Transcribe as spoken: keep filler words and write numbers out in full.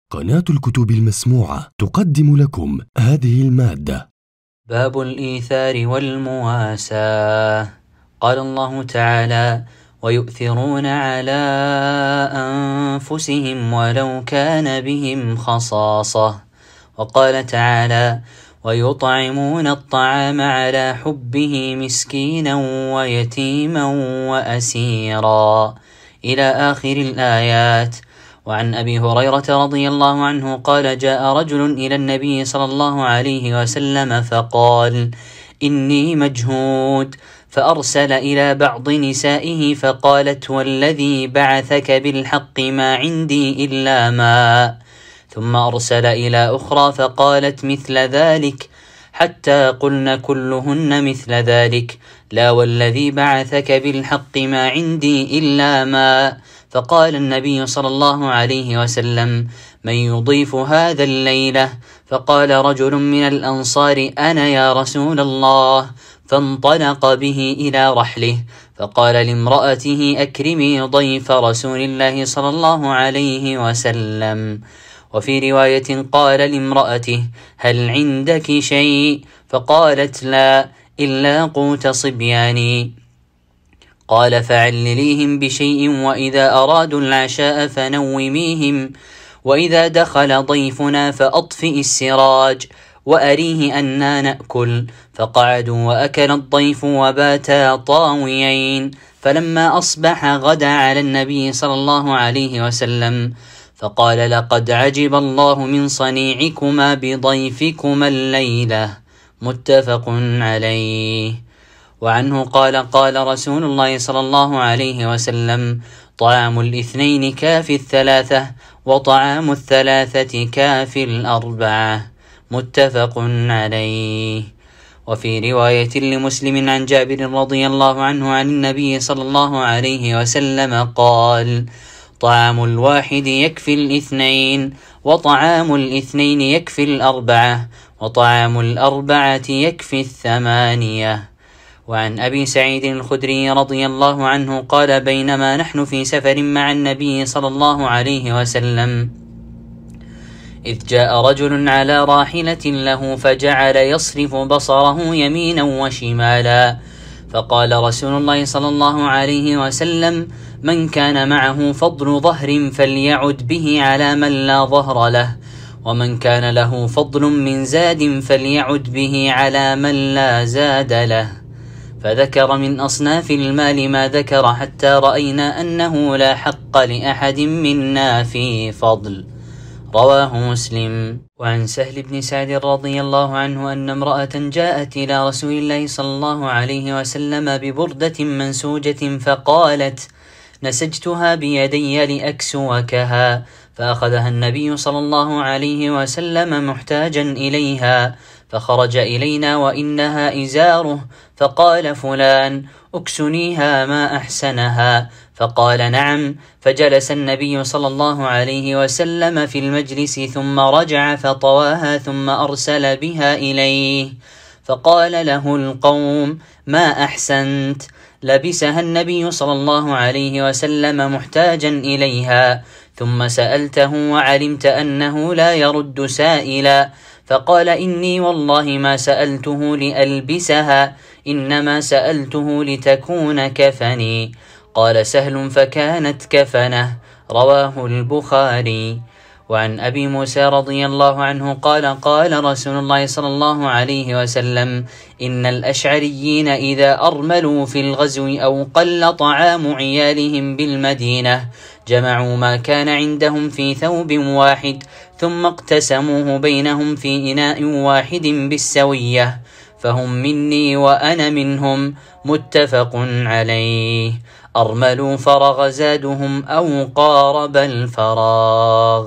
قناة الكتب المسموعة تقدم لكم هذه المادة. باب الإيثار والمواساة. قال الله تعالى: ويؤثرون على أنفسهم ولو كان بهم خصاصة. وقال تعالى: ويطعمون الطعام على حبه مسكينا ويتيما وأسيرا، إلى آخر الآيات. وعن أبي هريرة رضي الله عنه قال: جاء رجل إلى النبي صلى الله عليه وسلم فقال: إني مجهود، فأرسل إلى بعض نسائه فقالت: والذي بعثك بالحق ما عندي إلا ماء. ثم أرسل إلى أخرى فقالت مثل ذلك، حتى قلن كلهن مثل ذلك: لا والذي بعثك بالحق ما عندي إلا ماء. فقال النبي صلى الله عليه وسلم: من يضيف هذا الليلة؟ فقال رجل من الأنصار: أنا يا رسول الله. فانطلق به إلى رحله، فقال لامرأته: أكرمي ضيف رسول الله صلى الله عليه وسلم. وفي رواية قال لامرأته: هل عندك شيء؟ فقالت: لا، إلا قوت صبياني. قال: فعلليهم بشيء، وإذا أرادوا العشاء فنوميهم، وإذا دخل ضيفنا فأطفئ السراج، وأريه أنا نأكل. فقعدوا وأكل الضيف وباتا طاويين. فلما أصبح غدا على النبي صلى الله عليه وسلم فقال: لقد عجب الله من صنيعكما بضيفكما الليلة. متفق عليه. وعنه قال: قال رسول الله صلى الله عليه وسلم: طعام الاثنين كافي الثلاثة، وطعام الثلاثة كافي الأربعة. متفق عليه. وفي رواية لمسلم عن جابر رضي الله عنه عن النبي صلى الله عليه وسلم قال: طعام الواحد يكفي الاثنين، وطعام الاثنين يكفي الأربعة، وطعام الأربعة يكفي الثمانية. وعن أبي سعيد الخدري رضي الله عنه قال: بينما نحن في سفر مع النبي صلى الله عليه وسلم إذ جاء رجل على راحلة له فجعل يصرف بصره يمينا وشمالا، فقال رسول الله صلى الله عليه وسلم: من كان معه فضل ظهر فليعد به على من لا ظهر له، ومن كان له فضل من زاد فليعد به على من لا زاد له. فذكر من أصناف المال ما ذكر، حتى رأينا أنه لا حق لأحد منا في فضل. رواه مسلم. وعن سهل بن سعد رضي الله عنه أن امرأة جاءت إلى رسول الله صلى الله عليه وسلم ببردة منسوجة فقالت: نسجتها بيدي لأكسوكها. فأخذها النبي صلى الله عليه وسلم محتاجا إليها، فخرج إلينا وإنها إزاره، فقال فلان: أكسنيها ما أحسنها. فقال: نعم. فجلس النبي صلى الله عليه وسلم في المجلس، ثم رجع فطواها، ثم أرسل بها إليه، فقال له القوم: ما أحسنت. لبسها النبي صلى الله عليه وسلم محتاجا إليها، ثم سألته وعلمت أنه لا يرد سائلا، فقال: إني والله ما سألته لألبسها، إنما سألته لتكون كفني. قال سهل: فكانت كفنه. رواه البخاري. وعن أبي موسى رضي الله عنه قال: قال رسول الله صلى الله عليه وسلم: إن الأشعريين إذا أرملوا في الغزو أو قل طعام عيالهم بالمدينة جمعوا ما كان عندهم في ثوب واحد، ثم اقتسموه بينهم في إناء واحد بالسوية، فهم مني وأنا منهم. متفق عليه. أرملوا فرغ زادهم أو قارب الفراغ.